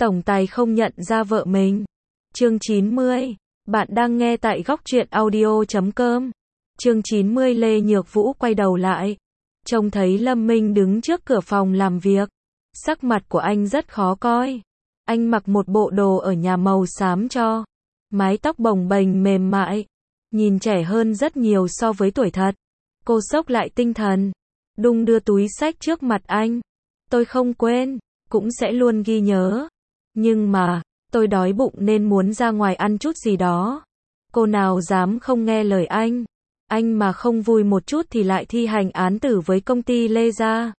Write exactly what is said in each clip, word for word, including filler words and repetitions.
tổng tài không nhận ra vợ mình. Chương chín mươi. Bạn đang nghe tại góc truyện audio chấm com. Chương chín mươi. Lê Nhược Vũ quay đầu lại, trông thấy Lâm Minh đứng trước cửa phòng làm việc. Sắc mặt của anh rất khó coi. Anh mặc một bộ đồ ở nhà màu xám cho, mái tóc bồng bềnh mềm mại, nhìn trẻ hơn rất nhiều so với tuổi thật. Cô xốc lại tinh thần, đung đưa túi xách trước mặt anh. Tôi không quên, cũng sẽ luôn ghi nhớ. Nhưng mà, tôi đói bụng nên muốn ra ngoài ăn chút gì đó. Cô nào dám không nghe lời anh. Anh mà không vui một chút thì lại thi hành án tử với công ty Lê gia.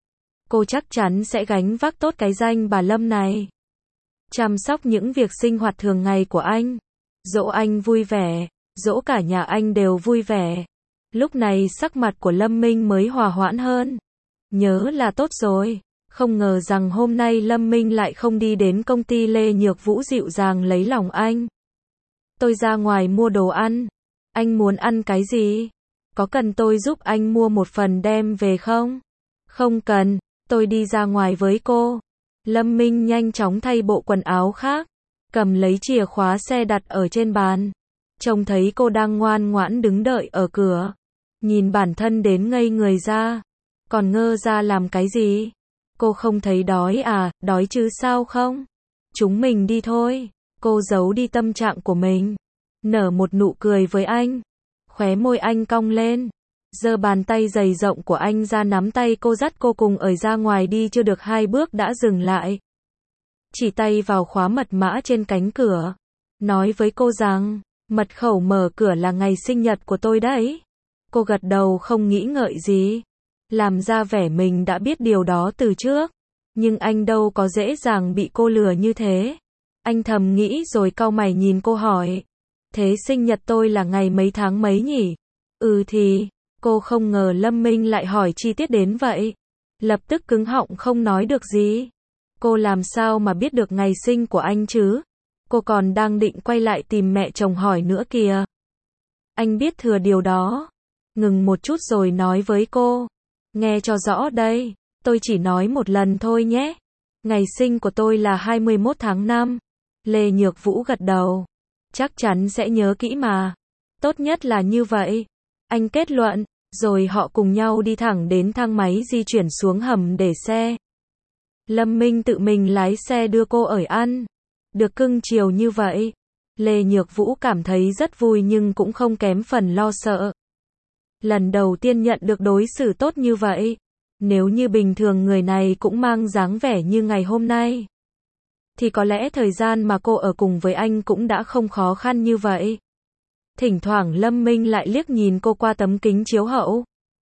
Cô chắc chắn sẽ gánh vác tốt cái danh bà Lâm này. Chăm sóc những việc sinh hoạt thường ngày của anh. Dỗ anh vui vẻ, dỗ cả nhà anh đều vui vẻ. Lúc này sắc mặt của Lâm Minh mới hòa hoãn hơn. Nhớ là tốt rồi. Không ngờ rằng hôm nay Lâm Minh lại không đi đến công ty Lê Nhược Vũ dịu dàng lấy lòng anh. Tôi ra ngoài mua đồ ăn. Anh muốn ăn cái gì? Có cần tôi giúp anh mua một phần đem về không? Không cần, tôi đi ra ngoài với cô. Lâm Minh nhanh chóng thay bộ quần áo khác, cầm lấy chìa khóa xe đặt ở trên bàn. Trông thấy cô đang ngoan ngoãn đứng đợi ở cửa. Nhìn bản thân đến ngây người ra. Còn ngơ ra làm cái gì? Cô không thấy đói à? Đói chứ sao không? Chúng mình đi thôi. Cô giấu đi tâm trạng của mình, nở một nụ cười với anh. Khóe môi anh cong lên, giơ bàn tay dày rộng của anh ra nắm tay cô, dắt cô cùng ở ra ngoài. Đi chưa được hai bước đã dừng lại, chỉ tay vào khóa mật mã trên cánh cửa, nói với cô rằng, mật khẩu mở cửa là ngày sinh nhật của tôi đấy. Cô gật đầu không nghĩ ngợi gì, làm ra vẻ mình đã biết điều đó từ trước. Nhưng anh đâu có dễ dàng bị cô lừa như thế. Anh thầm nghĩ rồi cau mày nhìn cô hỏi, thế sinh nhật tôi là ngày mấy tháng mấy nhỉ? Ừ thì, cô không ngờ Lâm Minh lại hỏi chi tiết đến vậy. Lập tức cứng họng không nói được gì. Cô làm sao mà biết được ngày sinh của anh chứ? Cô còn đang định quay lại tìm mẹ chồng hỏi nữa kìa. Anh biết thừa điều đó. Ngừng một chút rồi nói với cô, nghe cho rõ đây, tôi chỉ nói một lần thôi nhé. Ngày sinh của tôi là hai mươi mốt tháng năm. Lê Nhược Vũ gật đầu. Chắc chắn sẽ nhớ kỹ mà. Tốt nhất là như vậy. Anh kết luận, rồi họ cùng nhau đi thẳng đến thang máy di chuyển xuống hầm để xe. Lâm Minh tự mình lái xe đưa cô ở ăn. Được cưng chiều như vậy, Lê Nhược Vũ cảm thấy rất vui nhưng cũng không kém phần lo sợ. Lần đầu tiên nhận được đối xử tốt như vậy. Nếu như bình thường người này cũng mang dáng vẻ như ngày hôm nay, thì có lẽ thời gian mà cô ở cùng với anh cũng đã không khó khăn như vậy. Thỉnh thoảng Lâm Minh lại liếc nhìn cô qua tấm kính chiếu hậu.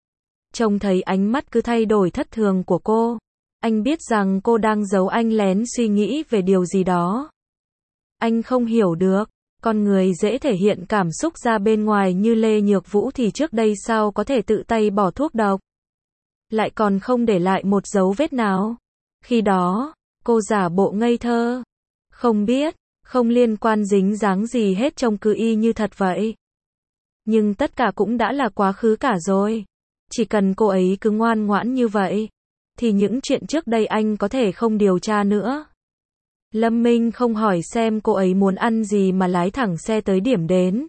Trông thấy ánh mắt cứ thay đổi thất thường của cô. Anh biết rằng cô đang giấu anh lén suy nghĩ về điều gì đó. Anh không hiểu được, con người dễ thể hiện cảm xúc ra bên ngoài như Lê Nhược Vũ thì trước đây sao có thể tự tay bỏ thuốc độc, lại còn không để lại một dấu vết nào. Khi đó, cô giả bộ ngây thơ, không biết, không liên quan dính dáng gì hết, trông cứ y như thật vậy. Nhưng tất cả cũng đã là quá khứ cả rồi. Chỉ cần cô ấy cứ ngoan ngoãn như vậy, thì những chuyện trước đây anh có thể không điều tra nữa. Lâm Minh không hỏi xem cô ấy muốn ăn gì mà lái thẳng xe tới điểm đến.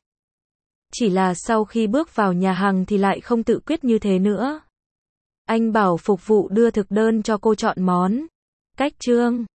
Chỉ là sau khi bước vào nhà hàng thì lại không tự quyết như thế nữa. Anh bảo phục vụ đưa thực đơn cho cô chọn món. Cách trương,